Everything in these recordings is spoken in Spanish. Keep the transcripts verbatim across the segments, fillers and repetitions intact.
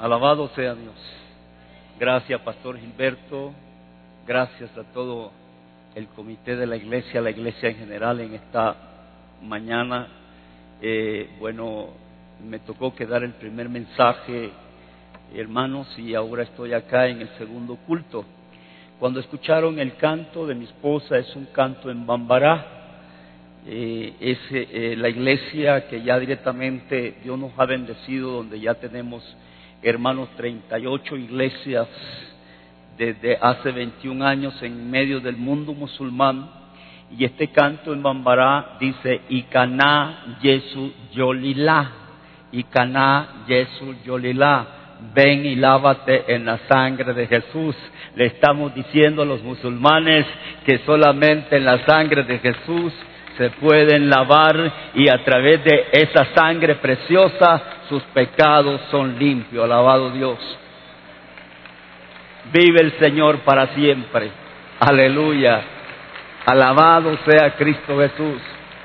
Alabado sea Dios. Gracias, Pastor Gilberto. Gracias a todo el comité de la iglesia, la iglesia en general en esta mañana. Eh, bueno, me tocó que dar el primer mensaje, hermanos, y ahora estoy acá en el segundo culto. Cuando escucharon el canto de mi esposa, es un canto en Bambará. Eh, es eh, la iglesia que ya directamente Dios nos ha bendecido, donde ya tenemos, hermanos, treinta y ocho iglesias desde hace veintiún años en medio del mundo musulmán. Y este canto en Bambará dice: Ikaná Yesu Yolilá, Ikaná Yesu Yolilá, ven y lávate en la sangre de Jesús. Le estamos diciendo a los musulmanes que solamente en la sangre de Jesús se pueden lavar, y a través de esa sangre preciosa sus pecados son limpios. Alabado Dios. Vive el Señor para siempre. Aleluya. Alabado sea Cristo Jesús.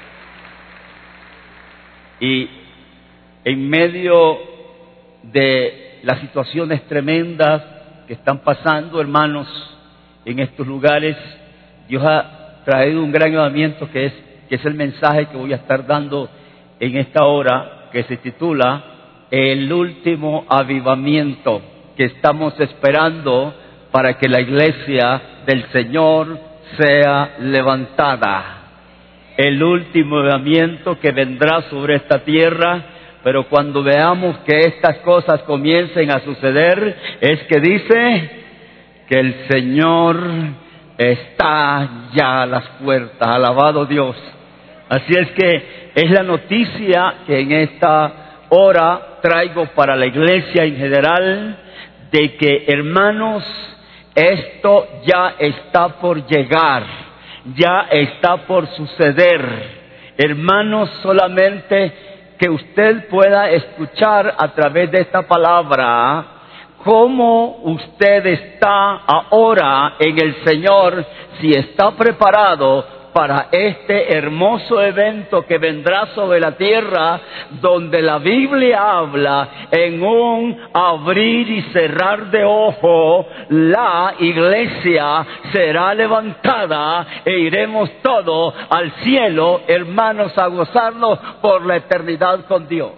Y en medio de las situaciones tremendas que están pasando, hermanos, en estos lugares, Dios ha traído un gran llamamiento que es, que es el mensaje que voy a estar dando en esta hora, que se titula El último avivamiento, que estamos esperando para que la iglesia del Señor sea levantada. El último avivamiento que vendrá sobre esta tierra. Pero cuando veamos que estas cosas comiencen a suceder, es que dice que el Señor está ya a las puertas. Alabado Dios. Así es que es la noticia que en esta hora traigo para la iglesia en general, de que, hermanos, esto ya está por llegar, ya está por suceder. Hermanos, solamente que usted pueda escuchar a través de esta palabra cómo usted está ahora en el Señor, si está preparado para este hermoso evento que vendrá sobre la tierra, donde la Biblia habla en un abrir y cerrar de ojo, la iglesia será levantada e iremos todos al cielo, hermanos, a gozarnos por la eternidad con Dios.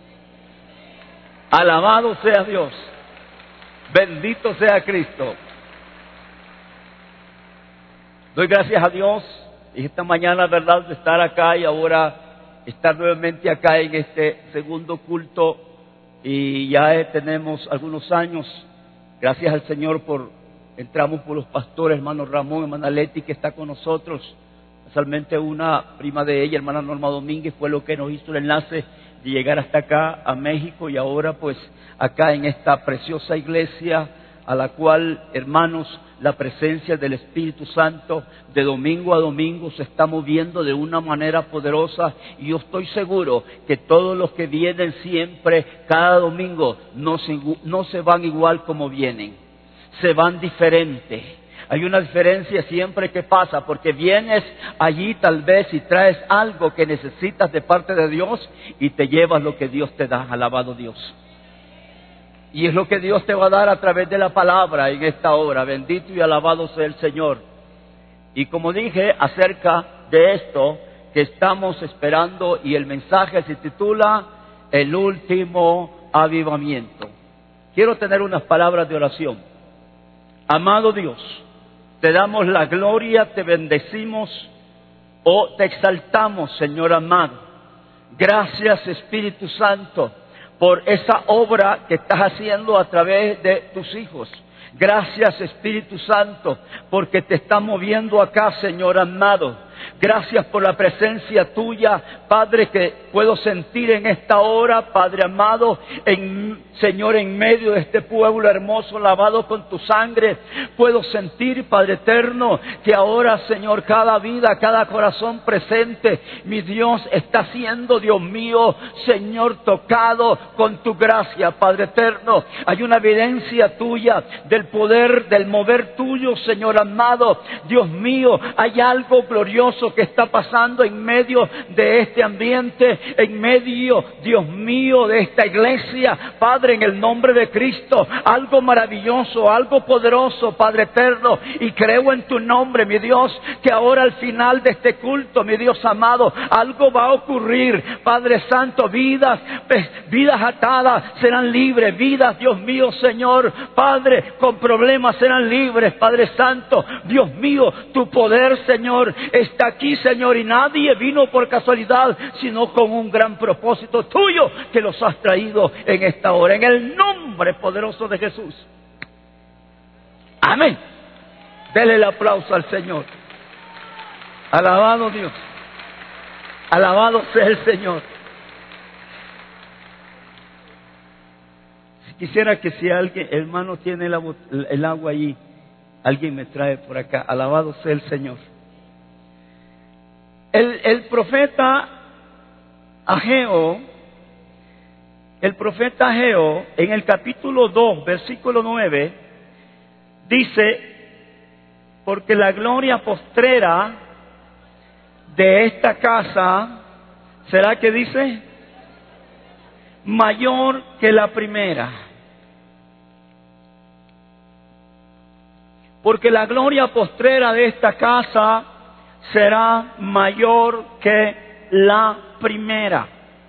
Alabado sea Dios. Bendito sea Cristo. Doy gracias a Dios. Y esta mañana, verdad, de estar acá y ahora estar nuevamente acá en este segundo culto. Y ya tenemos algunos años, gracias al Señor, por entramos por los pastores, hermano Ramón, hermana Leti, que está con nosotros. Especialmente una prima de ella, hermana Norma Domínguez, fue lo que nos hizo el enlace de llegar hasta acá, a México. Y ahora pues acá en esta preciosa iglesia, a la cual, hermanos, la presencia del Espíritu Santo de domingo a domingo se está moviendo de una manera poderosa. Y yo estoy seguro que todos los que vienen siempre, cada domingo, no se, no se van igual como vienen, se van diferente. Hay una diferencia siempre que pasa, porque vienes allí tal vez y traes algo que necesitas de parte de Dios y te llevas lo que Dios te da. Alabado Dios. Y es lo que Dios te va a dar a través de la palabra en esta hora. Bendito y alabado sea el Señor. Y como dije acerca de esto que estamos esperando, y el mensaje se titula El último avivamiento. Quiero tener unas palabras de oración. Amado Dios, te damos la gloria, te bendecimos, o te exaltamos, Señor amado. Gracias, Espíritu Santo, por esa obra que estás haciendo a través de tus hijos. Gracias, Espíritu Santo, porque te está moviendo acá, Señor amado. Gracias por la presencia tuya, Padre, que puedo sentir en esta hora, Padre amado, en, Señor, en medio de este pueblo hermoso, lavado con tu sangre. Puedo sentir, Padre eterno, que ahora, Señor, cada vida, cada corazón presente, mi Dios, está siendo, Dios mío, Señor, tocado con tu gracia, Padre eterno. Hay una evidencia tuya del poder, del mover tuyo, Señor amado. Dios mío, hay algo glorioso maravilloso que está pasando en medio de este ambiente, en medio, Dios mío, de esta iglesia. Padre, en el nombre de Cristo, algo maravilloso, algo poderoso, Padre eterno, y creo en tu nombre, mi Dios, que ahora al final de este culto, mi Dios amado, algo va a ocurrir, Padre Santo, vidas, vidas atadas serán libres, vidas, Dios mío, Señor, Padre, con problemas serán libres, Padre Santo, Dios mío, tu poder, Señor, está aquí, Señor, y nadie vino por casualidad, sino con un gran propósito tuyo que los has traído en esta hora, en el nombre poderoso de Jesús. Amén. Dele el aplauso al Señor. Alabado Dios. Alabado sea el Señor. Si quisiera que si alguien, hermano, tiene el agua, el agua allí, alguien me trae por acá. Alabado sea el Señor. El, el profeta Ageo, el profeta Ageo, en el capítulo dos, versículo nueve, dice: porque la gloria postrera de esta casa será, que dice, mayor que la primera. Porque la gloria postrera de esta casa será mayor que la primera.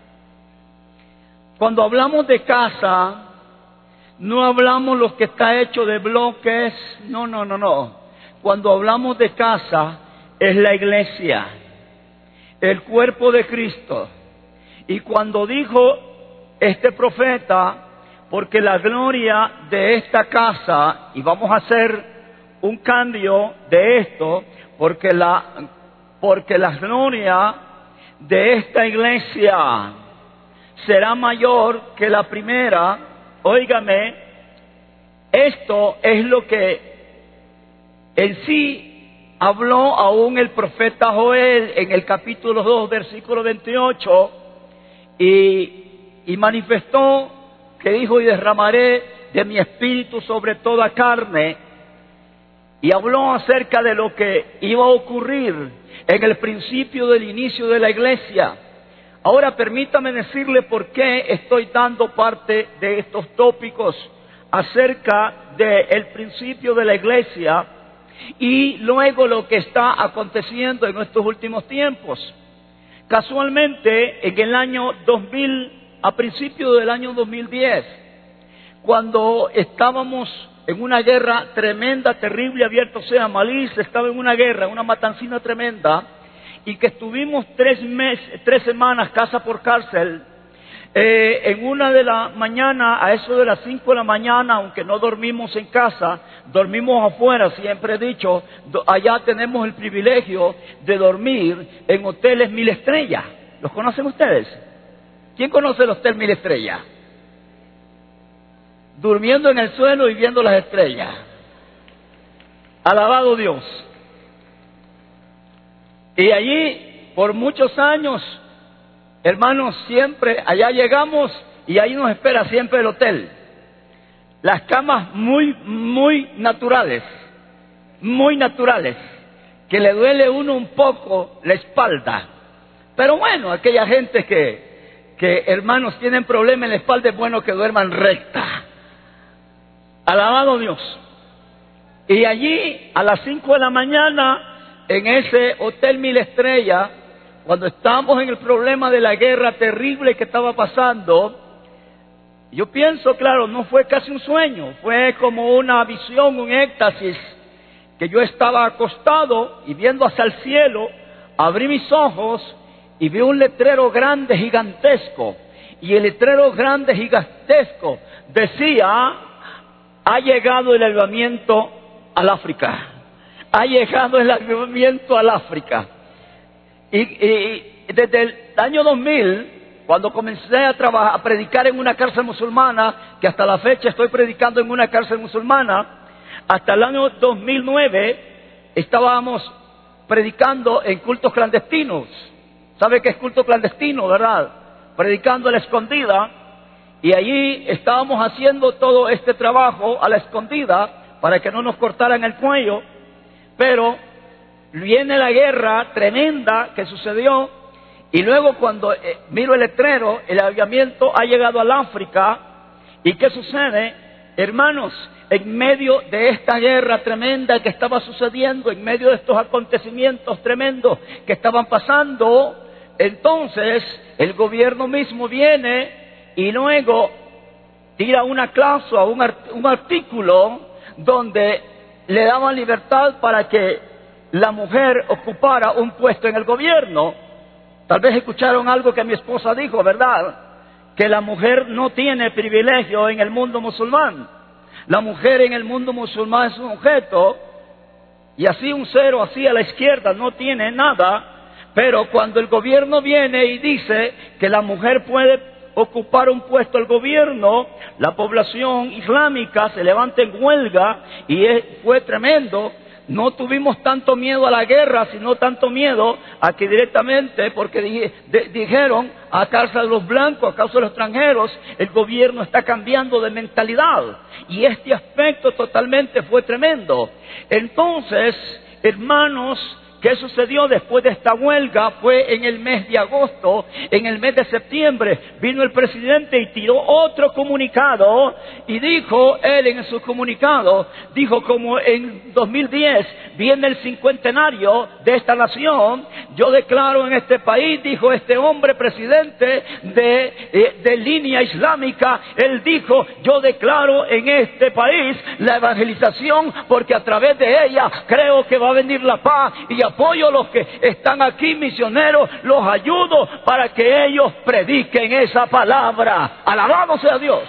Cuando hablamos de casa, no hablamos lo que está hecho de bloques, no, no, no, no. Cuando hablamos de casa, es la iglesia, el cuerpo de Cristo. Y cuando dijo este profeta, porque la gloria de esta casa, y vamos a hacer un cambio de esto, porque la, porque la gloria de esta iglesia será mayor que la primera. Óigame, esto es lo que en sí habló aún el profeta Joel en el capítulo dos, versículo veintiocho, y, y manifestó que dijo: y derramaré de mi espíritu sobre toda carne. Y habló acerca de lo que iba a ocurrir en el principio del inicio de la iglesia. Ahora permítame decirle por qué estoy dando parte de estos tópicos acerca del principio de la iglesia y luego lo que está aconteciendo en estos últimos tiempos. Casualmente, en el año dos mil, a principios del año dos mil diez, cuando estábamos en una guerra tremenda, terrible, abierto sea Malí, estaba en una guerra, una matancina tremenda, y que estuvimos tres meses, tres semanas casa por cárcel. Eh, en una de la mañana, a eso de las cinco de la mañana, aunque no dormimos en casa, dormimos afuera, siempre he dicho, do, allá tenemos el privilegio de dormir en hoteles mil estrellas. ¿Los conocen ustedes? ¿Quién conoce el hotel mil estrellas? Durmiendo en el suelo y viendo las estrellas. Alabado Dios. Y allí, por muchos años, hermanos, siempre allá llegamos y ahí nos espera siempre el hotel. Las camas muy, muy naturales, muy naturales, que le duele uno un poco la espalda. Pero bueno, aquella gente que, que hermanos tienen problemas en la espalda, es bueno que duerman recta. Alabado Dios. Y allí, a las cinco de la mañana, en ese hotel mil estrellas, cuando estábamos en el problema de la guerra terrible que estaba pasando, yo pienso, claro, no fue casi un sueño, fue como una visión, un éxtasis, que yo estaba acostado y viendo hacia el cielo, abrí mis ojos y vi un letrero grande, gigantesco, y el letrero grande, gigantesco, decía: ha llegado el avivamiento al África, ha llegado el avivamiento al África. Y, y, y desde el año dos mil, cuando comencé a trabajar, a predicar en una cárcel musulmana, que hasta la fecha estoy predicando en una cárcel musulmana, hasta el año dos mil nueve estábamos predicando en cultos clandestinos. ¿Sabe qué es culto clandestino, verdad? Predicando a la escondida, y allí estábamos haciendo todo este trabajo a la escondida para que no nos cortaran el cuello, pero viene la guerra tremenda que sucedió, y luego cuando eh, miro el letrero, el avivamiento ha llegado al África. ¿Y qué sucede? Hermanos, en medio de esta guerra tremenda que estaba sucediendo, en medio de estos acontecimientos tremendos que estaban pasando, entonces el gobierno mismo viene y luego tira una cláusula, un, art- un artículo donde le daban libertad para que la mujer ocupara un puesto en el gobierno. Tal vez escucharon algo que mi esposa dijo, ¿verdad? Que la mujer no tiene privilegio en el mundo musulmán. La mujer en el mundo musulmán es un objeto, y así un cero, así a la izquierda, no tiene nada. Pero cuando el gobierno viene y dice que la mujer puede ocupar un puesto al gobierno, la población islámica se levanta en huelga, y es, fue tremendo. No tuvimos tanto miedo a la guerra, sino tanto miedo a que directamente, porque di, de, dijeron, a causa de los blancos, a causa de los extranjeros, el gobierno está cambiando de mentalidad. Y este aspecto totalmente fue tremendo. Entonces, hermanos, ¿qué sucedió después de esta huelga? Fue en el mes de agosto, en el mes de septiembre, vino el presidente y tiró otro comunicado, y dijo, él en su comunicado, dijo, como en dos mil diez viene el cincuentenario de esta nación, yo declaro en este país, dijo este hombre presidente de, de, de línea islámica, él dijo, yo declaro en este país la evangelización, porque a través de ella creo que va a venir la paz, y apoyo a los que están aquí misioneros, los ayudo para que ellos prediquen esa palabra. Alabado sea Dios.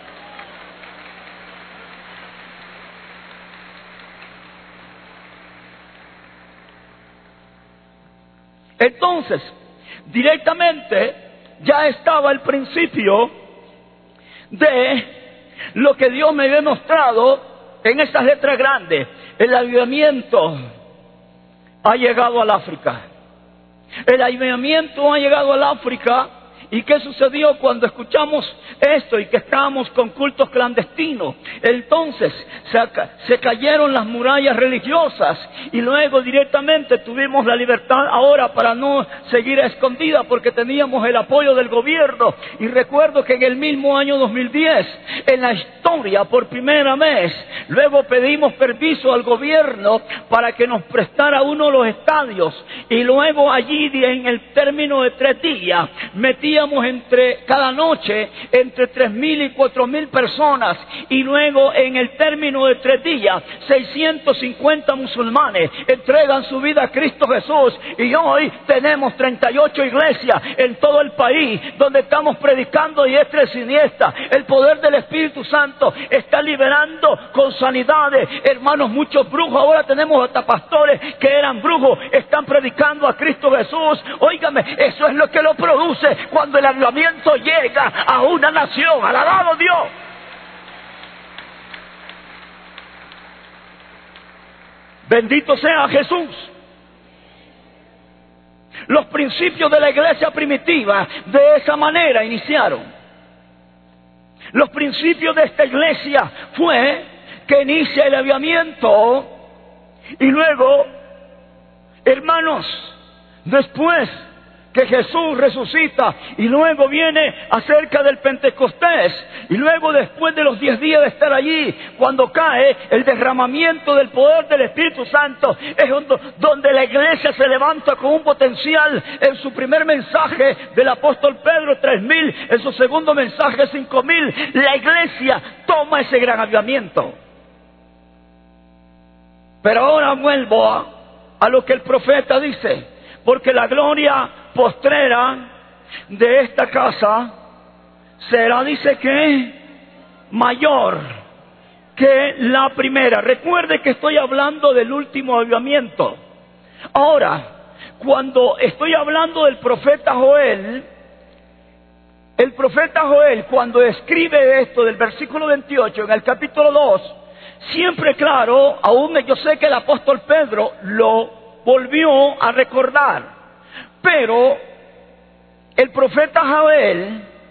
Entonces, directamente ya estaba el principio de lo que Dios me había mostrado en esas letras grandes. El avivamiento ha llegado al África. El avivamiento ha llegado al África. ¿Y qué sucedió cuando escuchamos esto y que estábamos con cultos clandestinos? Entonces se, se cayeron las murallas religiosas, y luego directamente tuvimos la libertad ahora para no seguir a escondida, porque teníamos el apoyo del gobierno. Y recuerdo que en el mismo año dos mil diez, en la historia, por primera vez, luego pedimos permiso al gobierno para que nos prestara uno de los estadios, y luego allí en el término de tres días metíamos entre cada noche entre tres mil y cuatro mil personas, y luego en el término de tres días seiscientos cincuenta musulmanes entregan su vida a Cristo Jesús. Y hoy tenemos treinta y ocho iglesias en todo el país donde estamos predicando diestra y siniestra. El poder del Espíritu Santo está liberando con sanidades, hermanos. Muchos brujos, ahora tenemos hasta pastores que eran brujos, están predicando a Cristo Jesús. Óigame, eso es lo que lo produce cuando el avivamiento llega a una nación. ¡Alabado Dios! Bendito sea Jesús. Los principios de la iglesia primitiva de esa manera iniciaron. Los principios de esta iglesia fue que inicia el avivamiento, y luego, hermanos, después que Jesús resucita, y luego viene acerca del Pentecostés, y luego después de los diez días de estar allí, cuando cae el derramamiento del poder del Espíritu Santo, es donde la iglesia se levanta con un potencial. En su primer mensaje del apóstol Pedro, tres mil, en su segundo mensaje, cinco mil, la iglesia toma ese gran avivamiento. Pero ahora vuelvo a, a lo que el profeta dice, porque la gloria postrera de esta casa será, dice que, mayor que la primera. Recuerde que estoy hablando del último avivamiento. Ahora, cuando estoy hablando del profeta Joel, el profeta Joel, cuando escribe esto del versículo veintiocho en el capítulo dos, siempre claro, aún yo sé que el apóstol Pedro lo volvió a recordar, pero el profeta Joel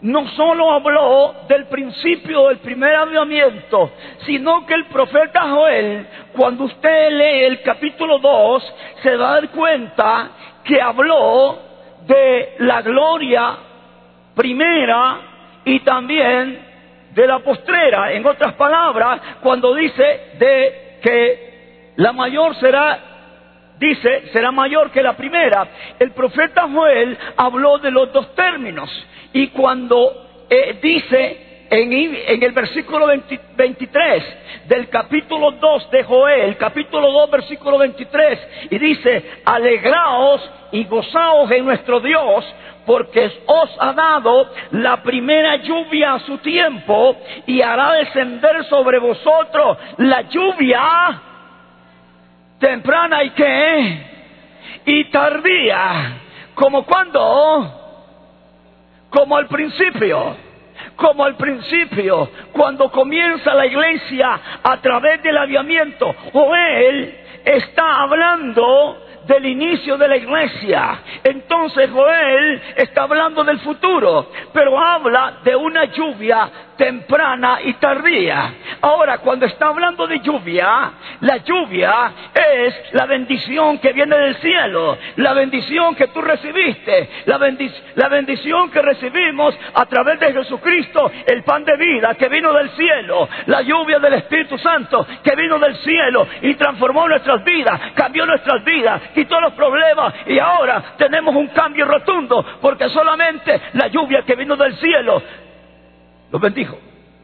no solo habló del principio del primer avivamiento, sino que el profeta Joel, cuando usted lee el capítulo dos, se va a dar cuenta que habló de la gloria primera y también de la postrera. En otras palabras, cuando dice de que la mayor será, dice, será mayor que la primera, el profeta Joel habló de los dos términos. Y cuando eh, dice en, en el versículo veinte, veintitrés del capítulo dos de Joel, capítulo dos, versículo veintitrés, y dice: alegraos y gozaos en nuestro Dios, porque os ha dado la primera lluvia a su tiempo, y hará descender sobre vosotros la lluvia temprana y qué, y tardía, como cuando, como al principio, como al principio, cuando comienza la iglesia a través del avivamiento. Joel está hablando del inicio de la iglesia. Entonces Joel está hablando del futuro, pero habla de una lluvia temprana y tardía. Ahora, cuando está hablando de lluvia, la lluvia es la bendición que viene del cielo, la bendición que tú recibiste, la, bendic- la bendición que recibimos a través de Jesucristo, el pan de vida que vino del cielo, la lluvia del Espíritu Santo que vino del cielo y transformó nuestras vidas, cambió nuestras vidas, quitó los problemas, y ahora tenemos un cambio rotundo, porque solamente la lluvia que vino del cielo los bendijo.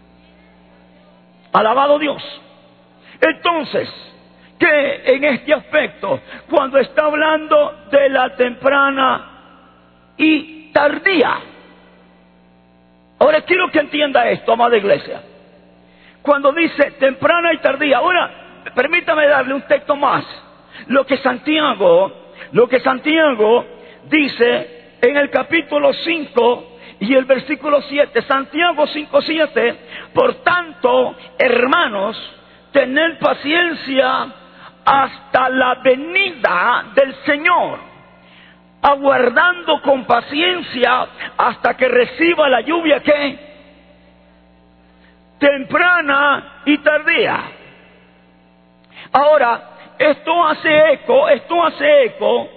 Alabado Dios. Entonces, que en este aspecto, cuando está hablando de la temprana y tardía, ahora quiero que entienda esto, amada iglesia. Cuando dice temprana y tardía, ahora permítame darle un texto más. Lo que Santiago, lo que Santiago dice en el capítulo cinco y el versículo siete, Santiago cinco, siete, por tanto, hermanos, tened paciencia hasta la venida del Señor, aguardando con paciencia hasta que reciba la lluvia que temprana y tardía. Ahora, esto hace eco, esto hace eco,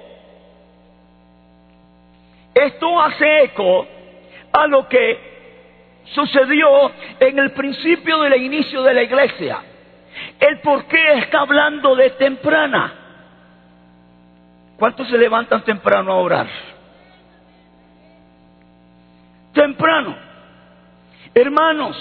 esto hace eco a lo que sucedió en el principio del inicio de la iglesia. El por qué está hablando de temprana. ¿Cuántos se levantan temprano a orar? Temprano. Hermanos,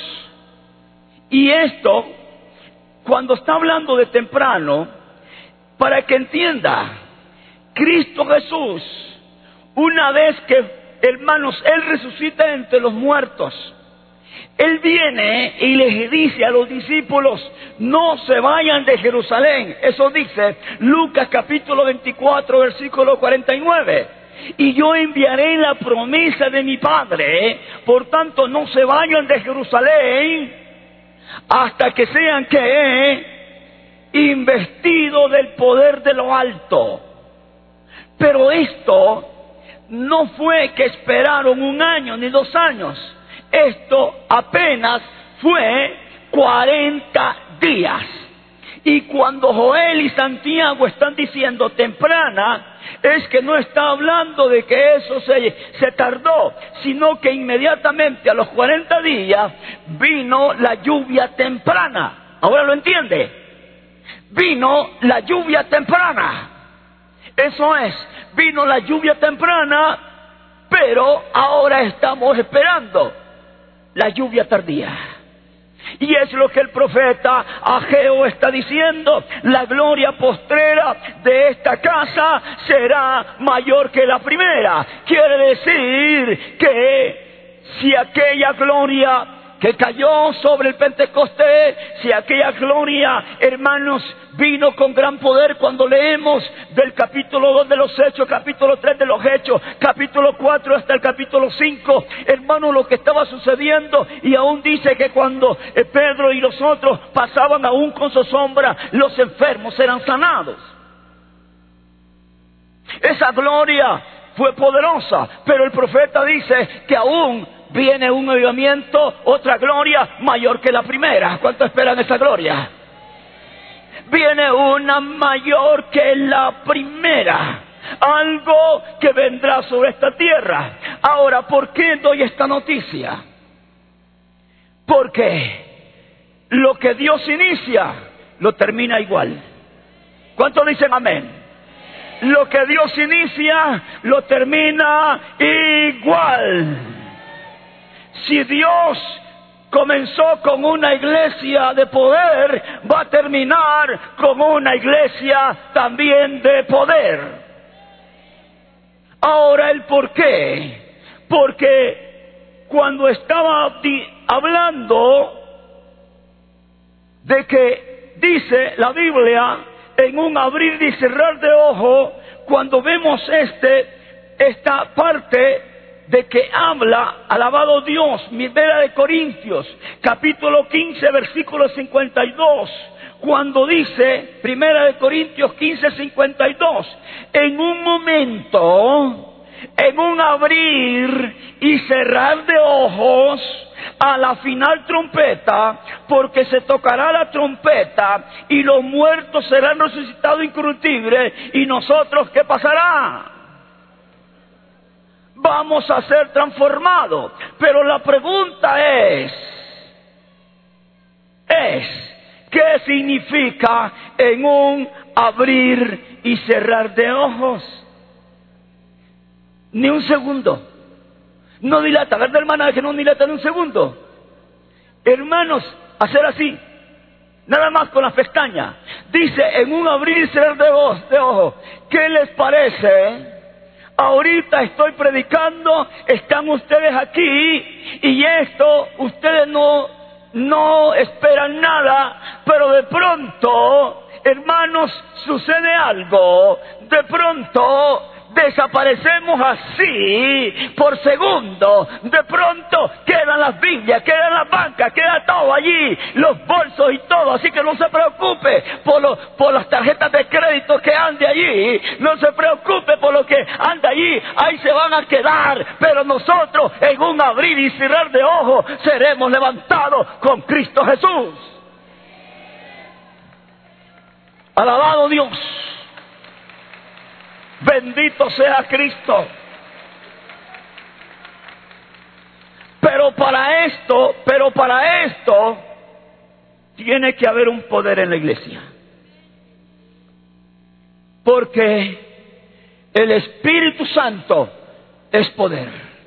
y esto, cuando está hablando de temprano, para que entienda, Cristo Jesús, una vez que, hermanos, Él resucita entre los muertos, Él viene y les dice a los discípulos: no se vayan de Jerusalén. Eso dice Lucas capítulo veinticuatro, versículo cuarenta y nueve. Y yo enviaré la promesa de mi Padre, por tanto no se vayan de Jerusalén hasta que sean que investidos del poder de lo alto. Pero esto no fue que esperaron un año ni dos años. Esto apenas fue cuarenta días. Y cuando Joel y Santiago están diciendo temprana, es que no está hablando de que eso se, se tardó, sino que inmediatamente a los cuarenta días vino la lluvia temprana. ¿Ahora lo entiende? Vino la lluvia temprana. Eso es, vino la lluvia temprana, pero ahora estamos esperando la lluvia tardía. Y es lo que el profeta Ageo está diciendo: la gloria postrera de esta casa será mayor que la primera. Quiere decir que si aquella gloria que cayó sobre el Pentecostés, si aquella gloria, hermanos, vino con gran poder, cuando leemos del capítulo dos de los Hechos, capítulo tres de los Hechos, capítulo cuatro hasta el capítulo cinco, hermanos, lo que estaba sucediendo, y aún dice que cuando Pedro y los otros pasaban aún con su sombra, los enfermos eran sanados. Esa gloria fue poderosa, pero el profeta dice que aún viene un avivamiento, otra gloria mayor que la primera. ¿Cuánto esperan esa gloria? Viene una mayor que la primera. Algo que vendrá sobre esta tierra. Ahora, ¿por qué doy esta noticia? Porque lo que Dios inicia, lo termina igual. ¿Cuántos dicen amén? Lo que Dios inicia, lo termina igual. Si Dios comenzó con una iglesia de poder, va a terminar con una iglesia también de poder. Ahora, ¿el por qué? Porque cuando estaba di- hablando de que dice la Biblia, en un abrir y cerrar de ojo, cuando vemos este, esta parte de que habla, alabado Dios, Primera de Corintios, capítulo quince, versículo cincuenta y dos, cuando dice, Primera de Corintios quince, cincuenta y dos, en un momento, en un abrir y cerrar de ojos, a la final trompeta, porque se tocará la trompeta y los muertos serán resucitados incorruptibles, y nosotros, ¿qué pasará? Vamos a ser transformados. Pero la pregunta es, es, ¿qué significa en un abrir y cerrar de ojos? Ni un segundo. No dilata, ¿verdad, hermana? Que no dilata ni un segundo. Hermanos, hacer así, nada más con las pestañas. Dice, en un abrir y cerrar de ojos, de ojos. ¿Qué les parece? Ahorita estoy predicando, están ustedes aquí, y esto, ustedes no, no esperan nada, pero de pronto, hermanos, sucede algo. De pronto desaparecemos así por segundo. De pronto quedan las Biblias, quedan las bancas, queda todo allí, los bolsos y todo. Así que no se preocupe por, lo, por las tarjetas de crédito que ande allí, no se preocupe por lo que anda allí, ahí se van a quedar. Pero nosotros, en un abrir y cerrar de ojos, seremos levantados con Cristo Jesús. Alabado Dios. Bendito sea Cristo. Pero para esto, pero para esto, tiene que haber un poder en la iglesia. Porque el Espíritu Santo es poder.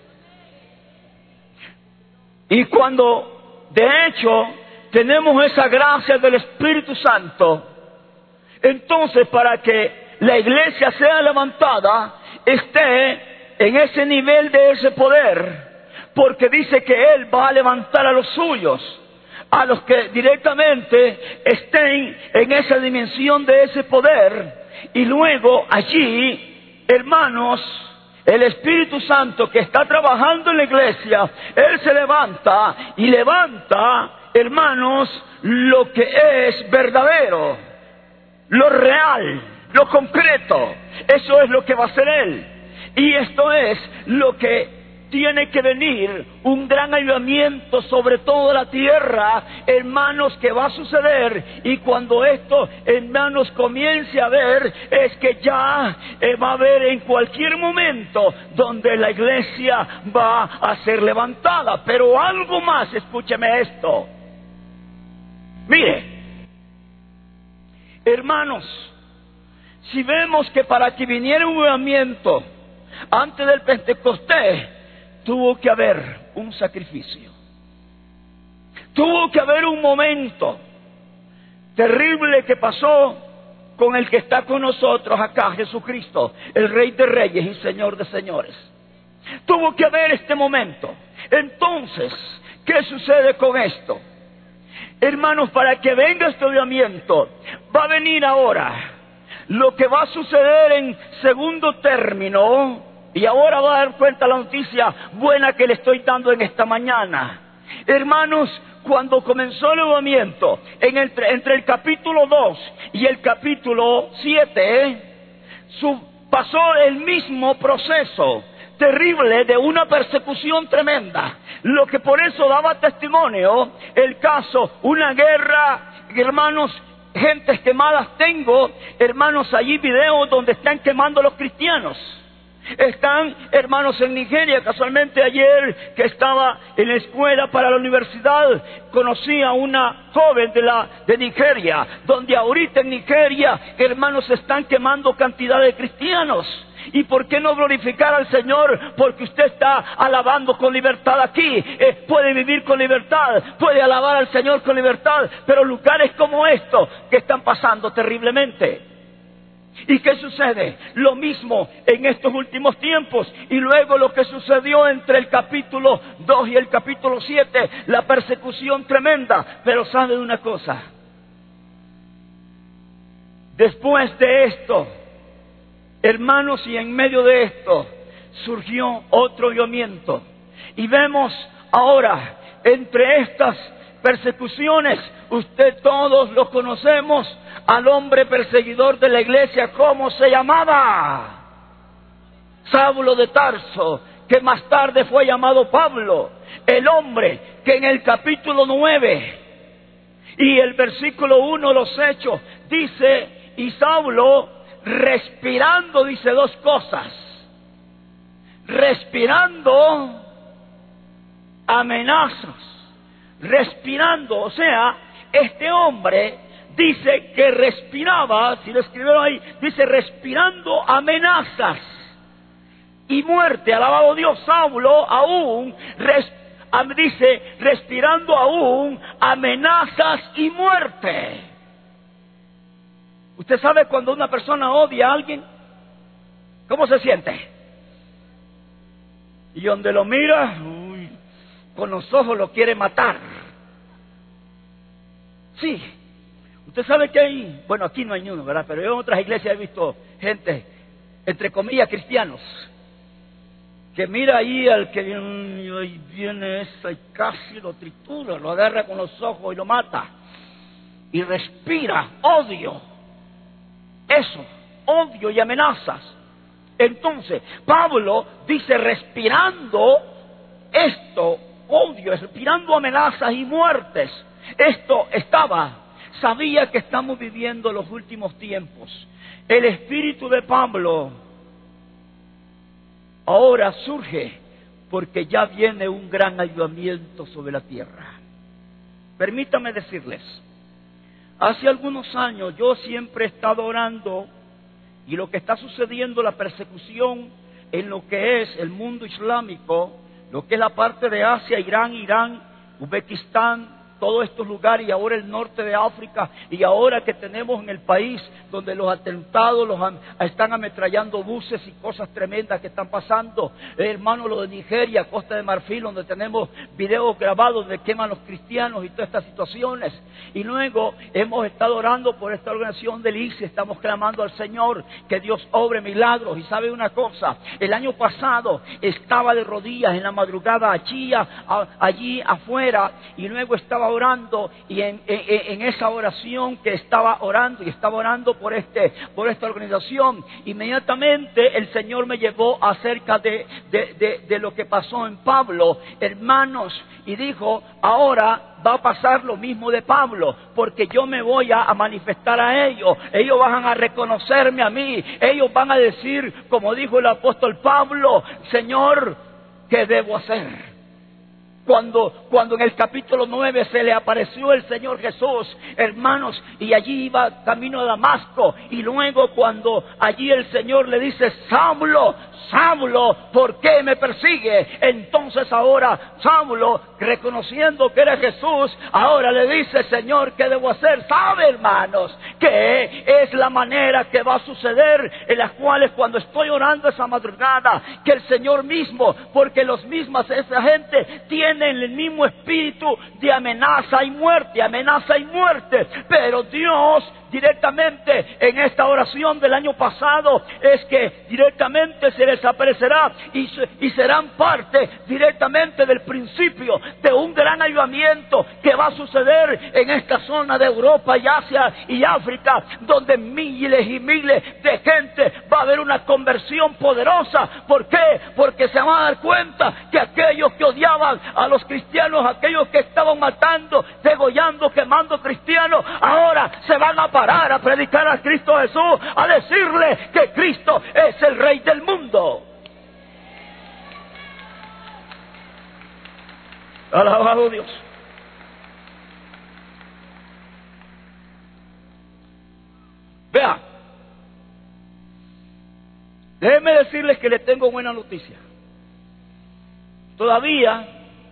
Y cuando, de hecho, tenemos esa gracia del Espíritu Santo, entonces para que la iglesia sea levantada, esté en ese nivel de ese poder, porque dice que Él va a levantar a los suyos, a los que directamente estén en esa dimensión de ese poder, y luego allí, hermanos, el Espíritu Santo que está trabajando en la iglesia, Él se levanta y levanta, hermanos, lo que es verdadero, lo real, lo concreto. Eso es lo que va a hacer Él. Y esto es lo que tiene que venir, un gran avivamiento sobre toda la tierra, hermanos, que va a suceder. Y cuando esto, hermanos, comience a ver, es que ya eh, va a haber en cualquier momento donde la iglesia va a ser levantada. Pero algo más, escúcheme esto. Mire, hermanos, si vemos que para que viniera un avivamiento antes del Pentecostés, tuvo que haber un sacrificio. Tuvo que haber un momento terrible que pasó con el que está con nosotros acá, Jesucristo, el Rey de Reyes y Señor de Señores. Tuvo que haber este momento. Entonces, ¿qué sucede con esto? Hermanos, para que venga este avivamiento, va a venir ahora lo que va a suceder en segundo término. Y ahora va a dar cuenta la noticia buena que le estoy dando en esta mañana. Hermanos, cuando comenzó el avivamiento, en el, entre el capítulo dos y el capítulo siete, su, pasó el mismo proceso. terrible de una persecución tremenda. Lo que por eso daba testimonio, el caso, una guerra, hermanos, gentes quemadas. Tengo, hermanos, allí videos donde están quemando a los cristianos. Están, hermanos, en Nigeria. Casualmente ayer que estaba en la escuela para la universidad, conocí a una joven de la de Nigeria, donde ahorita en Nigeria, hermanos, están quemando cantidad de cristianos. ¿Y por qué no glorificar al Señor? Porque usted está alabando con libertad aquí. Eh, puede vivir con libertad, puede alabar al Señor con libertad. Pero lugares como estos que están pasando terriblemente. ¿Y qué sucede? Lo mismo en estos últimos tiempos. Y luego lo que sucedió entre el capítulo dos y el capítulo siete. La persecución tremenda. Pero ¿sabe una cosa? Después de esto, hermanos, y en medio de esto surgió otro avivamiento. Y vemos ahora, entre estas persecuciones, usted todos lo conocemos, al hombre perseguidor de la iglesia. ¿Cómo se llamaba? Saulo de Tarso, que más tarde fue llamado Pablo. El hombre que en el capítulo nueve y el versículo uno de los Hechos dice, y Saulo respirando, dice dos cosas, respirando amenazas, respirando, o sea, este hombre dice que respiraba, si lo escribieron ahí, dice respirando amenazas y muerte. Alabado Dios. Saulo aún res, dice respirando aún amenazas y muerte. ¿Usted sabe cuando una persona odia a alguien? ¿Cómo se siente? Y donde lo mira, uy, con los ojos lo quiere matar. Sí. Usted sabe que hay, bueno, aquí no hay ni uno, ¿verdad? Pero yo en otras iglesias he visto gente, entre comillas, cristianos, que mira ahí al que viene, viene esa y casi lo tritura, lo agarra con los ojos y lo mata. Y respira odio. Eso, odio y amenazas. Entonces, Pablo dice respirando esto, odio, respirando amenazas y muertes. Esto estaba, sabía que estamos viviendo los últimos tiempos. El espíritu de Pablo ahora surge porque ya viene un gran avivamiento sobre la tierra. Permítame decirles, hace algunos años yo siempre he estado orando, y lo que está sucediendo, la persecución en lo que es el mundo islámico, lo que es la parte de Asia, Irán, Irán, Uzbekistán, todos estos lugares, y ahora el norte de África, y ahora que tenemos en el país donde los atentados los han, están ametrallando buses y cosas tremendas que están pasando, eh, hermano, lo de Nigeria, Costa de Marfil, donde tenemos videos grabados donde queman los cristianos y todas estas situaciones. Y luego hemos estado orando por esta organización del I C E, estamos clamando al Señor que Dios obre milagros. Y sabe una cosa, el año pasado estaba de rodillas en la madrugada allí, a, allí afuera, y luego estaba orando, y en, en, en esa oración que estaba orando, y estaba orando por este, por esta organización, inmediatamente el Señor me llevó acerca de, de, de, de lo que pasó en Pablo, hermanos, y dijo, ahora va a pasar lo mismo de Pablo, porque yo me voy a, a manifestar a ellos, ellos van a reconocerme a mí, ellos van a decir, como dijo el apóstol Pablo, Señor, ¿qué debo hacer? Cuando, cuando en el capítulo nueve se le apareció el Señor Jesús, hermanos, y allí iba camino a Damasco, y luego cuando allí el Señor le dice, Saulo, Saulo, ¿por qué me persigue? Entonces ahora Saulo, reconociendo que era Jesús, ahora le dice, Señor, ¿qué debo hacer? ¿Sabe, hermanos, que es la manera que va a suceder, en las cuales cuando estoy orando esa madrugada, que el Señor mismo, porque los mismos, esa gente tiene tienen el mismo espíritu de amenaza y muerte, amenaza y muerte. Pero Dios directamente en esta oración del año pasado es que directamente se les aparecerá y, y serán parte directamente del principio de un gran avivamiento que va a suceder en esta zona de Europa y Asia y África, donde miles y miles de gente va a haber una conversión poderosa. ¿Por qué? Porque se van a dar cuenta que aquellos que odiaban a los cristianos, aquellos que estaban matando, degollando, quemando cristianos, ahora se van a parar a predicar a Cristo Jesús, a decirle que Cristo es el Rey del mundo. Alabado Dios. Vea, déjenme decirles que les tengo buena noticia. Todavía,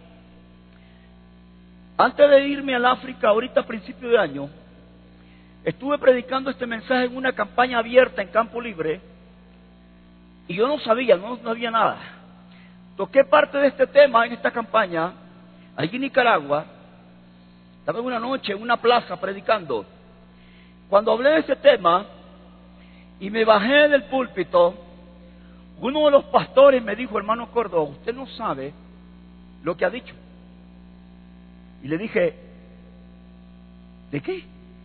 antes de irme al África, ahorita a principio de año, estuve predicando este mensaje en una campaña abierta en Campo Libre y yo no sabía, no, no había nada. Toqué parte de este tema en esta campaña, allí en Nicaragua. Estaba en una noche en una plaza predicando. Cuando hablé de este tema y me bajé del púlpito, uno de los pastores me dijo: hermano Córdoba, usted no sabe lo que ha dicho. Y le dije: ¿de qué?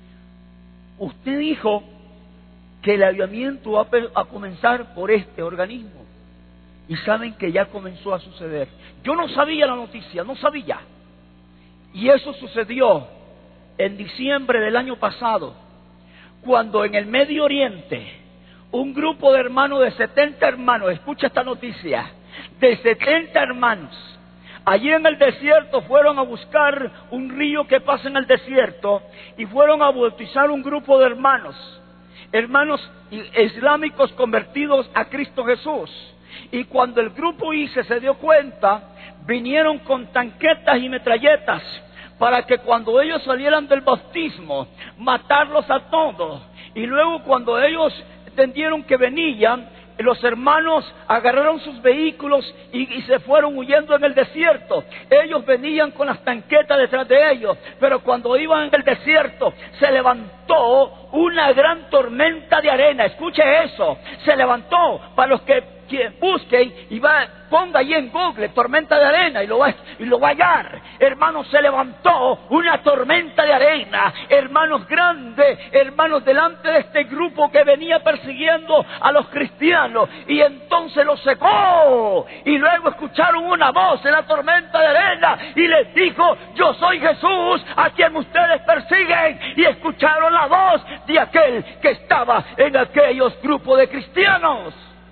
Usted dijo que el avivamiento va a comenzar por este organismo. Y saben que ya comenzó a suceder. Yo no sabía la noticia, no sabía. Y eso sucedió en diciembre del año pasado, cuando en el Medio Oriente un grupo de hermanos, de setenta hermanos, escucha esta noticia, de setenta hermanos, allí en el desierto fueron a buscar un río que pasa en el desierto y fueron a bautizar un grupo de hermanos, hermanos islámicos convertidos a Cristo Jesús. Y cuando el grupo hice se dio cuenta, vinieron con tanquetas y metralletas para que cuando ellos salieran del bautismo, matarlos a todos. Y luego cuando ellos entendieron que venían, los hermanos agarraron sus vehículos y, y se fueron huyendo en el desierto. Ellos venían con las tanquetas detrás de ellos, pero cuando iban en el desierto se levantó una gran tormenta de arena. Escuche eso, se levantó. Para los que, que busquen y va, ponga ahí en Google tormenta de arena y lo va, y lo va a hallar. Hermanos, se levantó una tormenta de arena, hermanos, grande, hermanos, delante de este grupo que venía persiguiendo a los cristianos, y entonces los secó. Y luego escucharon una voz en la tormenta de arena y les dijo: yo soy Jesús a quien ustedes persiguen. Y escucharon la voz de aquel que estaba en aquellos grupos de cristianos.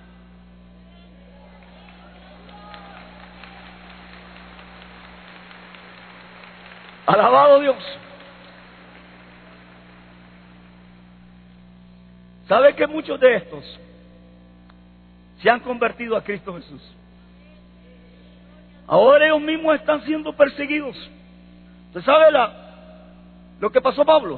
Alabado Dios. ¿Sabe que muchos de estos se han convertido a Cristo Jesús? Ahora ellos mismos están siendo perseguidos. ¿Usted sabe la, lo que pasó a Pablo?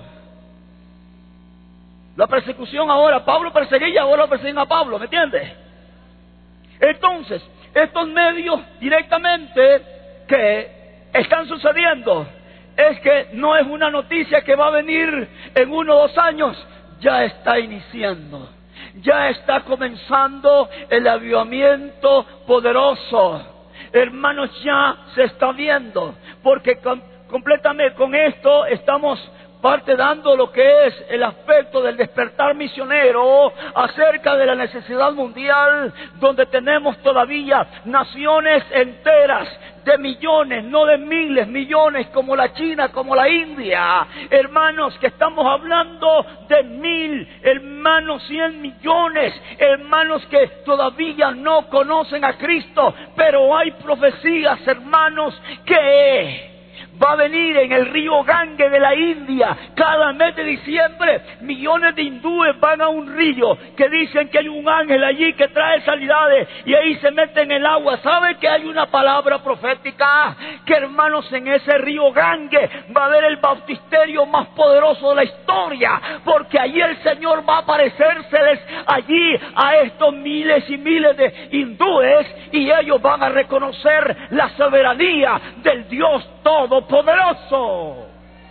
La persecución ahora, Pablo perseguía y ahora lo persiguen a Pablo, ¿me entiende? Entonces, estos medios directamente que están sucediendo, es que no es una noticia que va a venir en uno o dos años, ya está iniciando, ya está comenzando el avivamiento poderoso. Hermanos, ya se está viendo, porque com- completamente con esto estamos parte dando lo que es el aspecto del despertar misionero acerca de la necesidad mundial, donde tenemos todavía naciones enteras de millones, no de miles, millones, como la China, como la India. Hermanos, que estamos hablando de mil, hermanos, cien millones, hermanos que todavía no conocen a Cristo, pero hay profecías, hermanos, que va a venir en el río Gange de la India. Cada mes de diciembre, millones de hindúes van a un río que dicen que hay un ángel allí que trae sanidades, y ahí se meten en el agua. ¿Sabe que hay una palabra profética? Que, hermanos, en ese río Gange va a haber el bautisterio más poderoso de la historia, porque allí el Señor va a aparecérseles allí a estos miles y miles de hindúes, y ellos van a reconocer la soberanía del Dios Todopoderoso.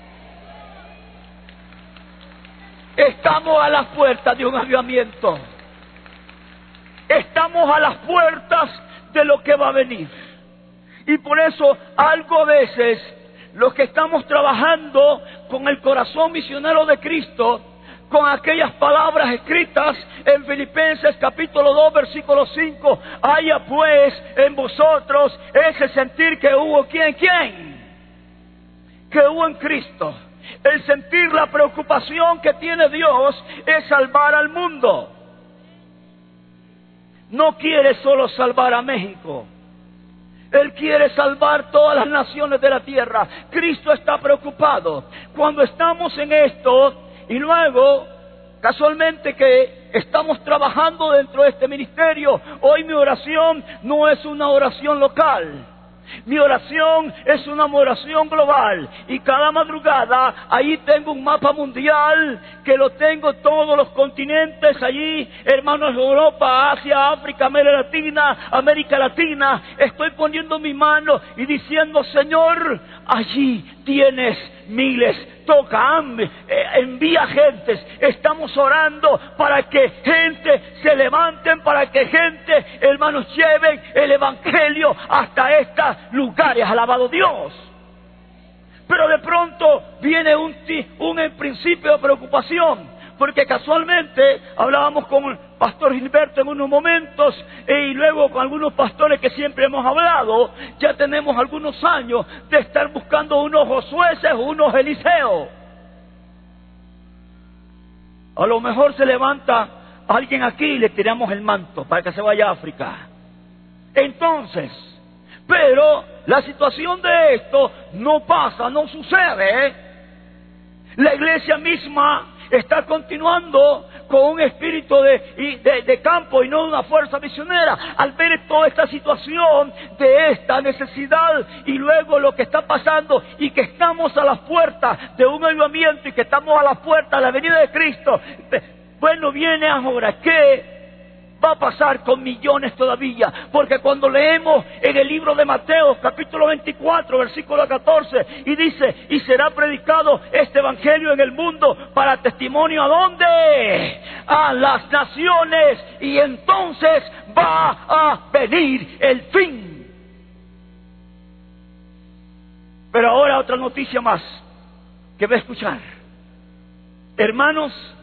Estamos a las puertas de un avivamiento. Estamos a las puertas de lo que va a venir. Y por eso, algo a veces, los que estamos trabajando con el corazón misionero de Cristo, con aquellas palabras escritas en Filipenses capítulo dos, versículo cinco, haya pues en vosotros ese sentir que hubo, ¿quién? ¿Quién? Que hubo en Cristo. El sentir, la preocupación que tiene Dios es salvar al mundo. No quiere solo salvar a México. Él quiere salvar todas las naciones de la tierra. Cristo está preocupado. Cuando estamos en esto y luego, casualmente que estamos trabajando dentro de este ministerio, hoy mi oración no es una oración local. Mi oración es una oración global, y cada madrugada ahí tengo un mapa mundial que lo tengo todos los continentes allí, hermanos, Europa, Asia, África, América Latina, América Latina. Estoy poniendo mi mano y diciendo: Señor, allí tienes miles. Toca, envía gentes. Estamos orando para que gente se levanten, para que gente, hermanos, lleven el evangelio hasta estos lugares. Alabado Dios. Pero de pronto viene un, un en principio de preocupación, porque casualmente hablábamos con el pastor Gilberto en unos momentos, y luego con algunos pastores que siempre hemos hablado. Ya tenemos algunos años de estar buscando unos Josueses, unos Eliseos. A lo mejor se levanta alguien aquí y le tiramos el manto para que se vaya a África. Entonces, pero la situación de esto no pasa, no sucede. La iglesia misma está continuando con un espíritu de, de, de campo y no una fuerza misionera. Al ver toda esta situación de esta necesidad y luego lo que está pasando, y que estamos a las puertas de un avivamiento y que estamos a las puertas de la venida de Cristo, bueno, viene ahora que va a pasar con millones todavía, porque cuando leemos en el libro de Mateo capítulo veinticuatro versículo catorce, y dice: y será predicado este evangelio en el mundo para testimonio, ¿a dónde? A las naciones, y entonces va a venir el fin. Pero ahora otra noticia más que va a escuchar, hermanos.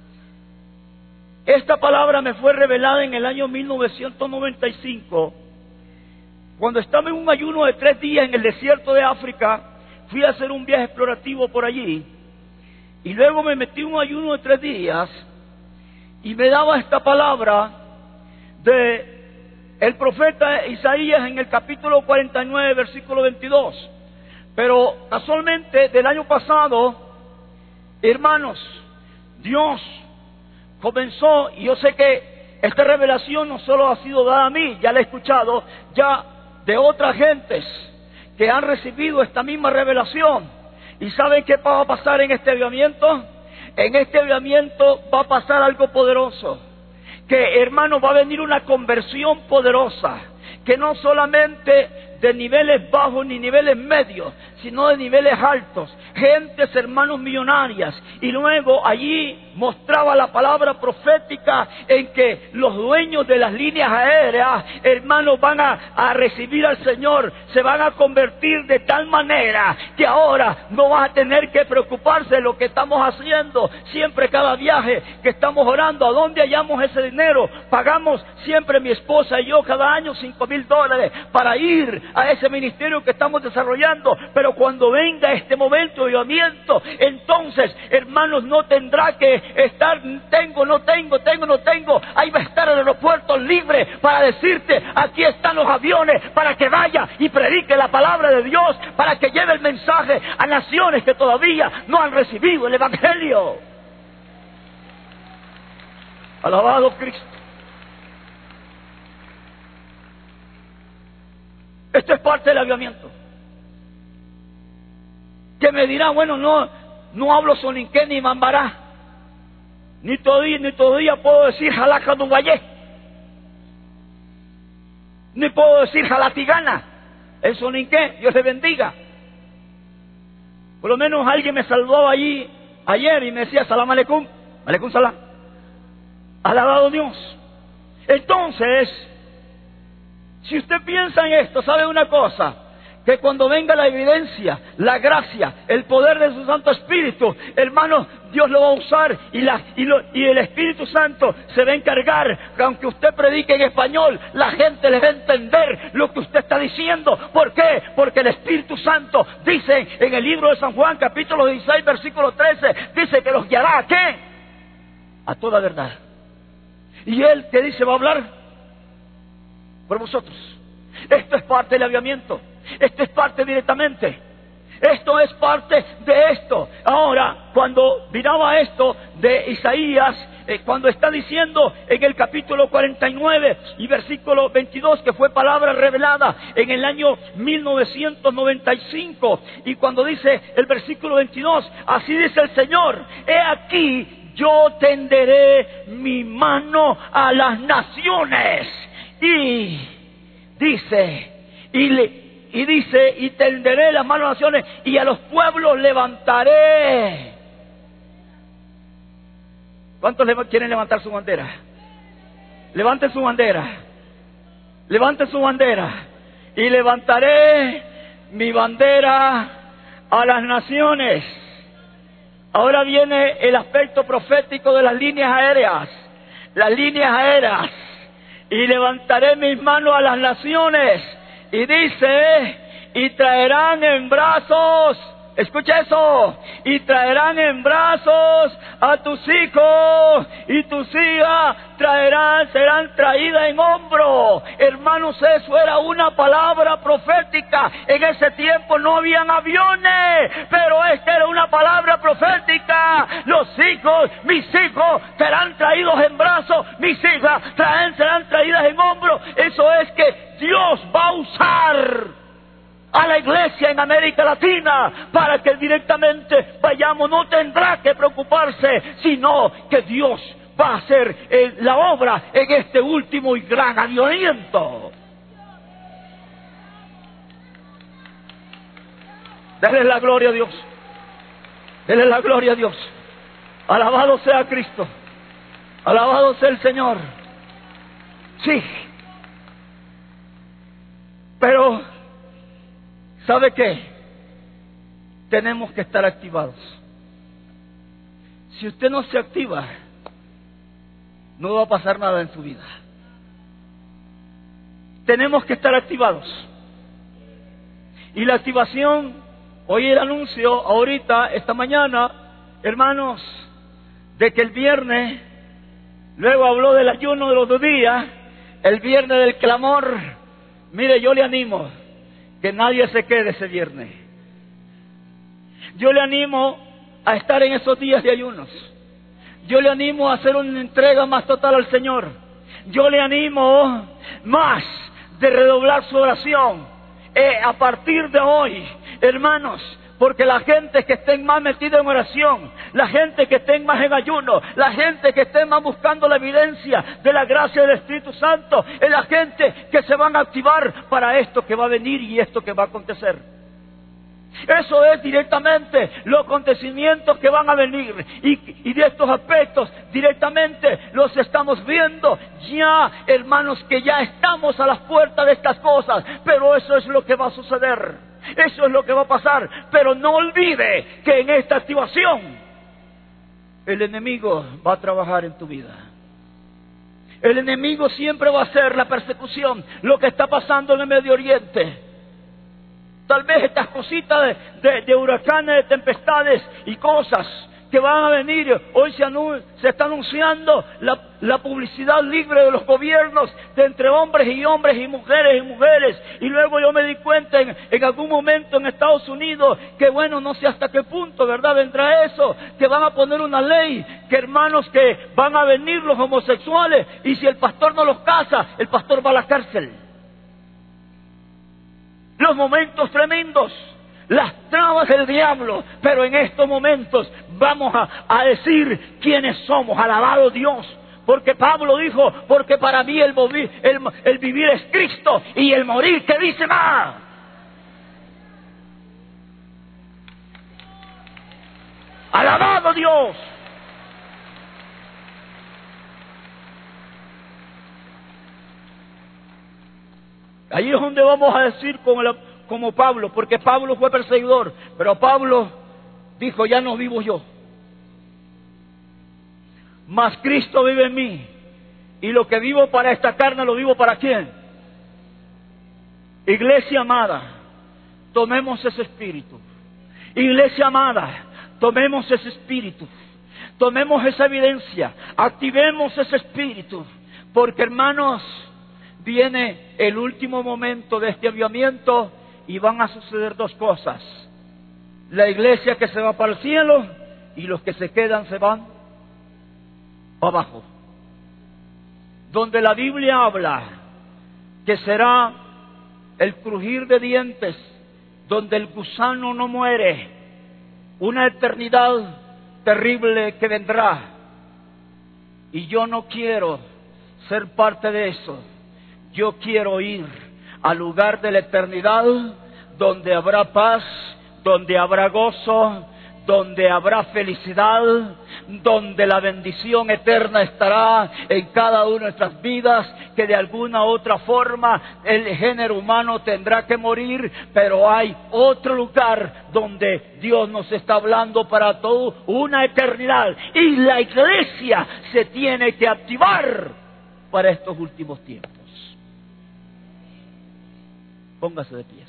Esta palabra me fue revelada en el año mil novecientos noventa y cinco, cuando estaba en un ayuno de tres días en el desierto de África. Fui a hacer un viaje explorativo por allí, y luego me metí en un ayuno de tres días, y me daba esta palabra de el profeta Isaías en el capítulo cuarenta y nueve, versículo veintidós. Pero casualmente del año pasado, hermanos, Dios comenzó, y yo sé que esta revelación no solo ha sido dada a mí, ya la he escuchado ya de otras gentes que han recibido esta misma revelación. ¿Y saben qué va a pasar en este avivamiento? En este avivamiento va a pasar algo poderoso, que, hermano, va a venir una conversión poderosa, que no solamente de niveles bajos ni niveles medios, sino de niveles altos, gentes, hermanos, millonarias. Y luego allí mostraba la palabra profética en que los dueños de las líneas aéreas, hermanos, van a, a recibir al Señor, se van a convertir de tal manera que ahora no van a tener que preocuparse de lo que estamos haciendo. Siempre, cada viaje que estamos orando, ¿a dónde hallamos ese dinero? Pagamos siempre mi esposa y yo cada año cinco mil dólares para ir a ese ministerio que estamos desarrollando. Pero cuando venga este momento de avivamiento, entonces, hermanos, no tendrá que estar tengo, no tengo, tengo, no tengo. Ahí va a estar el aeropuerto libre para decirte: aquí están los aviones para que vaya y predique la palabra de Dios, para que lleve el mensaje a naciones que todavía no han recibido el evangelio. Alabado Cristo. Esto es parte del avivamiento. Que me dirá: bueno, no, no hablo soninqué ni mambará, ni todavía, ni todavía puedo decir jalaca dungayé. Ni puedo decir jalatigana. Eso ni qué. Dios le bendiga. Por lo menos alguien me saludó allí ayer y me decía salam aleikum. Aleikum salam. Alabado Dios. Entonces, si usted piensa en esto, ¿sabe una cosa? Que cuando venga la evidencia, la gracia, el poder de su Santo Espíritu, hermano, Dios lo va a usar y, la, y, lo, y el Espíritu Santo se va a encargar que aunque usted predique en español, la gente le va a entender lo que usted está diciendo. ¿Por qué? Porque el Espíritu Santo dice en el libro de San Juan, capítulo dieciséis, versículo trece, dice que los guiará ¿a qué? A toda verdad. Y Él, ¿qué dice? Va a hablar por vosotros. Esto es parte del avivamiento. Esto es parte directamente. Esto es parte de esto. Ahora, cuando miraba esto de Isaías, eh, cuando está diciendo en el capítulo cuarenta y nueve y versículo veintidós, que fue palabra revelada en el año mil novecientos noventa y cinco, y cuando dice el versículo veintidós, así dice el Señor, he aquí yo tenderé mi mano a las naciones, y dice, y le Y dice, y tenderé las manos a las naciones, y a los pueblos levantaré. ¿Cuántos le quieren levantar su bandera? Levanten su bandera. Levanten su bandera. Y levantaré mi bandera a las naciones. Ahora viene el aspecto profético de las líneas aéreas. Las líneas aéreas. Y levantaré mis manos a las naciones. Y dice, y traerán en brazos, escucha eso, y traerán en brazos a tus hijos, y tus hijas traerán, serán traídas en hombro. Hermanos, eso era una palabra profética. En ese tiempo no habían aviones, pero esta era una palabra profética. Los hijos, mis hijos, serán traídos en brazos, mis hijas traen, serán traídas en hombro. Eso es que Dios va a usar a la iglesia en América Latina para que directamente vayamos. No tendrá que preocuparse, sino que Dios va a hacer eh, la obra en este último y gran avivamiento. Denle la gloria a Dios. Denle la gloria a Dios. Alabado sea Cristo. Alabado sea el Señor. Sí. Pero, ¿sabe qué? Tenemos que estar activados. Si usted no se activa, no va a pasar nada en su vida. Tenemos que estar activados. Y la activación, hoy el anuncio, ahorita, esta mañana, hermanos, de que el viernes, luego habló del ayuno de los dos días, el viernes del clamor. Mire, yo le animo que nadie se quede ese viernes. Yo le animo a estar en esos días de ayunos. Yo le animo a hacer una entrega más total al Señor. Yo le animo más de redoblar su oración eh, a partir de hoy, hermanos. Porque la gente que estén más metida en oración, la gente que estén más en ayuno, la gente que esté más buscando la evidencia de la gracia del Espíritu Santo, es la gente que se van a activar para esto que va a venir y esto que va a acontecer. Eso es directamente los acontecimientos que van a venir. Y, y de estos aspectos directamente los estamos viendo ya, hermanos, que ya estamos a las puertas de estas cosas. Pero eso es lo que va a suceder. Eso es lo que va a pasar. Pero no olvide que en esta activación el enemigo va a trabajar en tu vida. El enemigo siempre va a hacer la persecución. Lo que está pasando en el Medio Oriente. Tal vez estas cositas de, de, de huracanes, de tempestades y cosas que van a venir. Hoy se, anun, se está anunciando la, la publicidad libre de los gobiernos de entre hombres y hombres y mujeres y mujeres. Y luego yo me di cuenta en, en algún momento en Estados Unidos que bueno, no sé hasta qué punto, ¿verdad? Vendrá eso, que van a poner una ley, que hermanos, que van a venir los homosexuales y si el pastor no los casa, el pastor va a la cárcel. Los momentos tremendos, las trabas del diablo, pero en estos momentos vamos a, a decir quiénes somos. Alabado Dios, Porque Pablo dijo, porque para mí el, movi- el, el vivir es Cristo y el morir, ¿qué dice más? ¡Alabado Dios! Ahí es donde vamos a decir como, la, como Pablo, porque Pablo fue perseguidor, pero Pablo dijo, ya no vivo yo, mas Cristo vive en mí, y lo que vivo para esta carne lo vivo para ¿quién? Iglesia amada, tomemos ese espíritu. Iglesia amada, tomemos ese espíritu, tomemos esa evidencia, activemos ese espíritu, porque hermanos, viene el último momento de este avivamiento y van a suceder dos cosas. La iglesia que se va para el cielo y los que se quedan se van para abajo. Donde la Biblia habla que será el crujir de dientes, donde el gusano no muere, una eternidad terrible que vendrá. Y yo no quiero ser parte de eso. Yo quiero ir al lugar de la eternidad, donde habrá paz, donde habrá gozo, donde habrá felicidad, donde la bendición eterna estará en cada una de nuestras vidas, que de alguna u otra forma el género humano tendrá que morir, pero hay otro lugar donde Dios nos está hablando para toda una eternidad, y la iglesia se tiene que activar para estos últimos tiempos. Póngase de pies.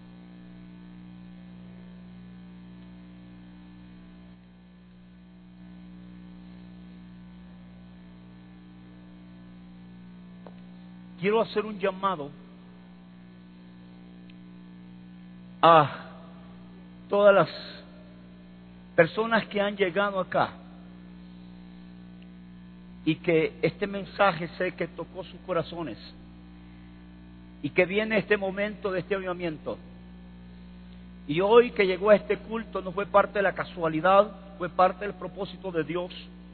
Quiero hacer un llamado a todas las personas que han llegado acá y que este mensaje sé que tocó sus corazones y que viene este momento de este avivamiento. Y hoy que llegó a este culto no fue parte de la casualidad, fue parte del propósito de Dios.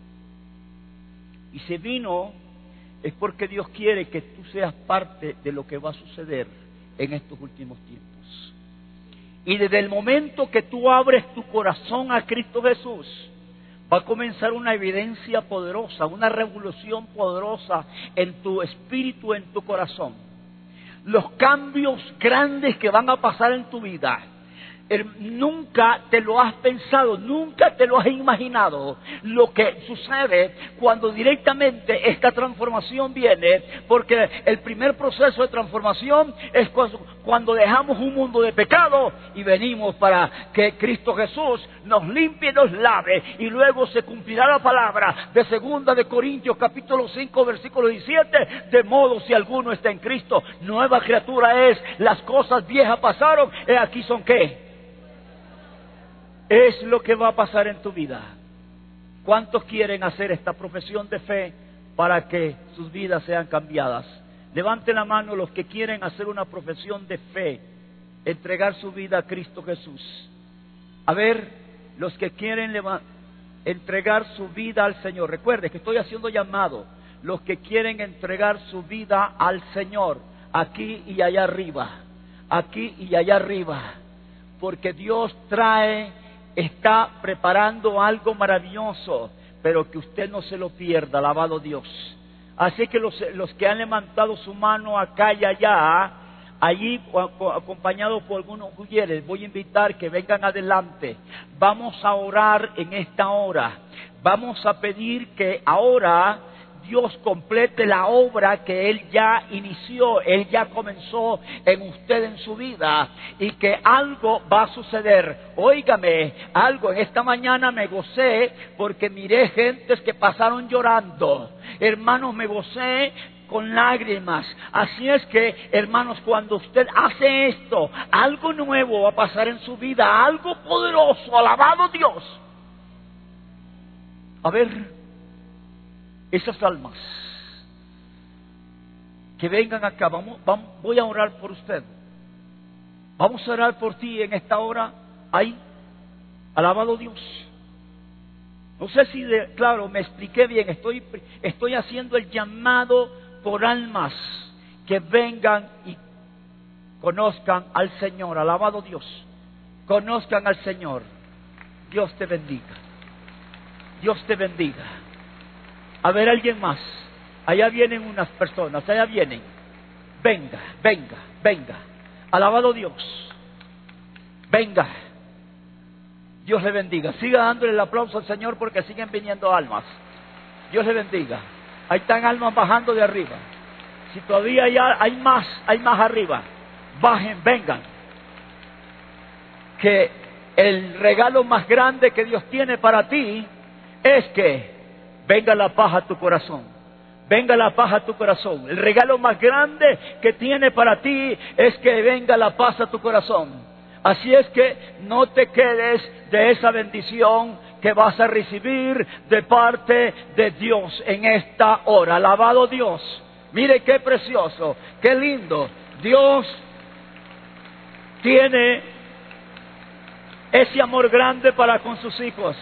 Y si vino es porque Dios quiere que tú seas parte de lo que va a suceder en estos últimos tiempos. Y desde el momento que tú abres tu corazón a Cristo Jesús, va a comenzar una evidencia poderosa, una revolución poderosa en tu espíritu, en tu corazón. Los cambios grandes que van a pasar en tu vida, nunca te lo has pensado, nunca te lo has imaginado lo que sucede cuando directamente esta transformación viene, porque el primer proceso de transformación es cuando dejamos un mundo de pecado y venimos para que Cristo Jesús nos limpie y nos lave, y luego se cumplirá la palabra de segunda de Corintios capítulo cinco versículo diecisiete, de modo si alguno está en Cristo, nueva criatura es, las cosas viejas pasaron, y aquí son ¿qué? Es lo que va a pasar en tu vida. ¿Cuántos quieren hacer esta profesión de fe para que sus vidas sean cambiadas? Levanten la mano los que quieren hacer una profesión de fe, entregar su vida a Cristo Jesús. A ver, los que quieren entregar su vida al Señor. Recuerde que estoy haciendo llamado. Los que quieren entregar su vida al Señor, aquí y allá arriba, aquí y allá arriba, porque Dios trae, está preparando algo maravilloso, pero que usted no se lo pierda, alabado Dios. Así que los, los que han levantado su mano acá y allá, allí acompañados por algunos mujeres, voy a invitar que vengan adelante. Vamos a orar en esta hora, vamos a pedir que ahora Dios complete la obra que Él ya inició, Él ya comenzó en usted, en su vida, y que algo va a suceder. Óigame, algo en esta mañana me gocé porque miré gentes que pasaron llorando. Hermanos, me gocé con lágrimas. Así es que, hermanos, cuando usted hace esto, algo nuevo va a pasar en su vida, algo poderoso, alabado Dios. A ver, esas almas que vengan acá, vamos, vamos, voy a orar por usted. Vamos a orar por ti en esta hora. Ahí, alabado Dios. No sé si, de, claro, me expliqué bien. Estoy, estoy haciendo el llamado por almas que vengan y conozcan al Señor. Alabado Dios. Conozcan al Señor. Dios te bendiga. Dios te bendiga. A ver, alguien más. Allá vienen unas personas. Allá vienen. Venga, venga, venga. Alabado Dios. Venga. Dios le bendiga. Siga dándole el aplauso al Señor porque siguen viniendo almas. Dios le bendiga. Ahí están almas bajando de arriba. Si todavía hay, hay más, hay más arriba, bajen, vengan. Que el regalo más grande que Dios tiene para ti es que venga la paz a tu corazón. Venga la paz a tu corazón. El regalo más grande que tiene para ti es que venga la paz a tu corazón. Así es que no te quedes de esa bendición que vas a recibir de parte de Dios en esta hora. Alabado Dios. Mire qué precioso, qué lindo. Dios tiene ese amor grande para con sus hijos.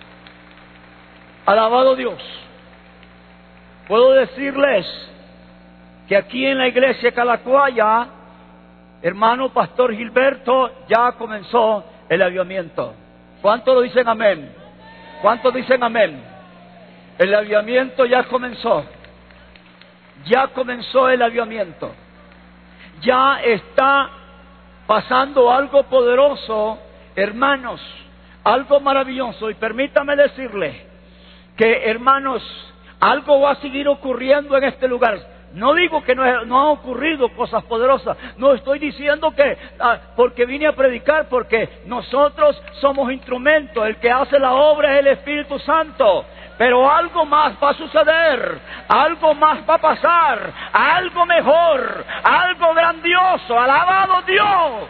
Alabado Dios. Puedo decirles que aquí en la iglesia Calacuaya, hermano Pastor Gilberto, ya comenzó el avivamiento. ¿Cuántos lo dicen amén? ¿Cuántos dicen amén? El avivamiento ya comenzó. Ya comenzó el avivamiento. Ya está pasando algo poderoso, hermanos, algo maravilloso. Y permítame decirle que, hermanos, algo va a seguir ocurriendo en este lugar. No digo que no, no han ocurrido cosas poderosas. No estoy diciendo que ah, porque vine a predicar, porque nosotros somos instrumentos. El que hace la obra es el Espíritu Santo. Pero algo más va a suceder, algo más va a pasar, algo mejor, algo grandioso. Alabado Dios.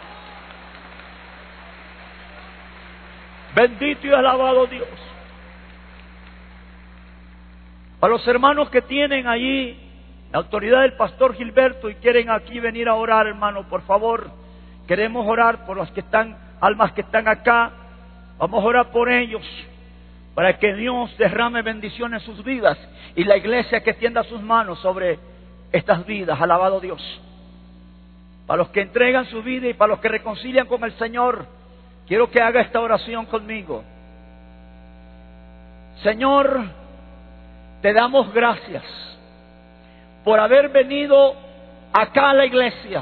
Bendito y alabado Dios. Para los hermanos que tienen allí la autoridad del Pastor Gilberto y quieren aquí venir a orar, hermano, por favor, queremos orar por los que están, almas que están acá. Vamos a orar por ellos, para que Dios derrame bendición en sus vidas y la iglesia que extienda sus manos sobre estas vidas. Alabado Dios. Para los que entregan su vida y para los que reconcilian con el Señor, quiero que haga esta oración conmigo. Señor, te damos gracias por haber venido acá a la iglesia,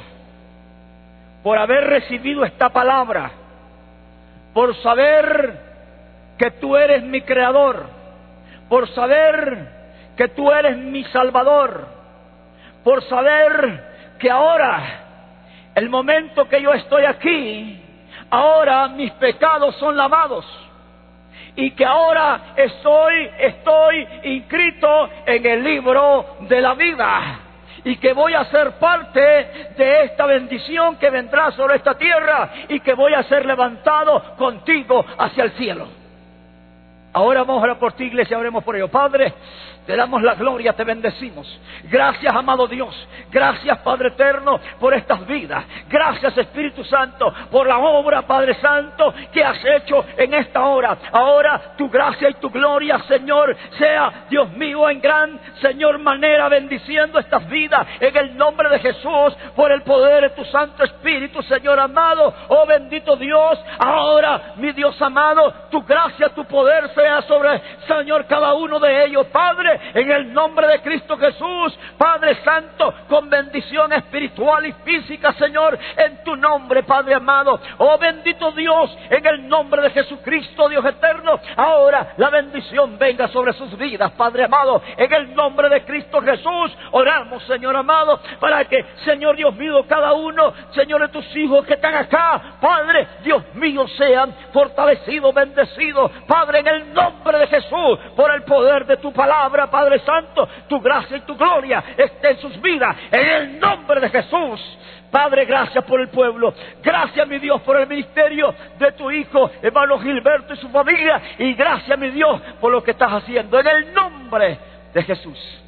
por haber recibido esta palabra, por saber que tú eres mi creador, por saber que tú eres mi salvador, por saber que ahora, el momento que yo estoy aquí, ahora mis pecados son lavados y que ahora estoy, estoy inscrito en el libro de la vida y que voy a ser parte de esta bendición que vendrá sobre esta tierra y que voy a ser levantado contigo hacia el cielo. Ahora vamos a orar por ti, iglesia, oremos por ello. Padre, te damos la gloria, te bendecimos. Gracias, amado Dios. Gracias, Padre eterno, por estas vidas. Gracias, Espíritu Santo, por la obra, Padre Santo, que has hecho en esta hora. Ahora, tu gracia y tu gloria, Señor, sea, Dios mío, en gran, Señor, manera, bendiciendo estas vidas. En el nombre de Jesús, por el poder de tu Santo Espíritu, Señor amado. Oh, bendito Dios. Ahora, mi Dios amado, tu gracia, tu poder sea sobre, Señor, cada uno de ellos, Padre, en el nombre de Cristo Jesús, Padre Santo, con bendición espiritual y física, Señor, en tu nombre, Padre amado. Oh, bendito Dios, en el nombre de Jesucristo, Dios eterno, ahora la bendición venga sobre sus vidas, Padre amado, en el nombre de Cristo Jesús. Oramos, Señor amado, para que, Señor Dios mío, cada uno, Señor, de tus hijos que están acá, Padre, Dios mío, sean fortalecidos, bendecidos, Padre, en el nombre de Jesús, por el poder de tu palabra, Padre Santo, tu gracia y tu gloria esté en sus vidas, en el nombre de Jesús. Padre, gracias por el pueblo, gracias, mi Dios, por el ministerio de tu hijo, hermano Gilberto y su familia, y gracias, mi Dios, por lo que estás haciendo, en el nombre de Jesús.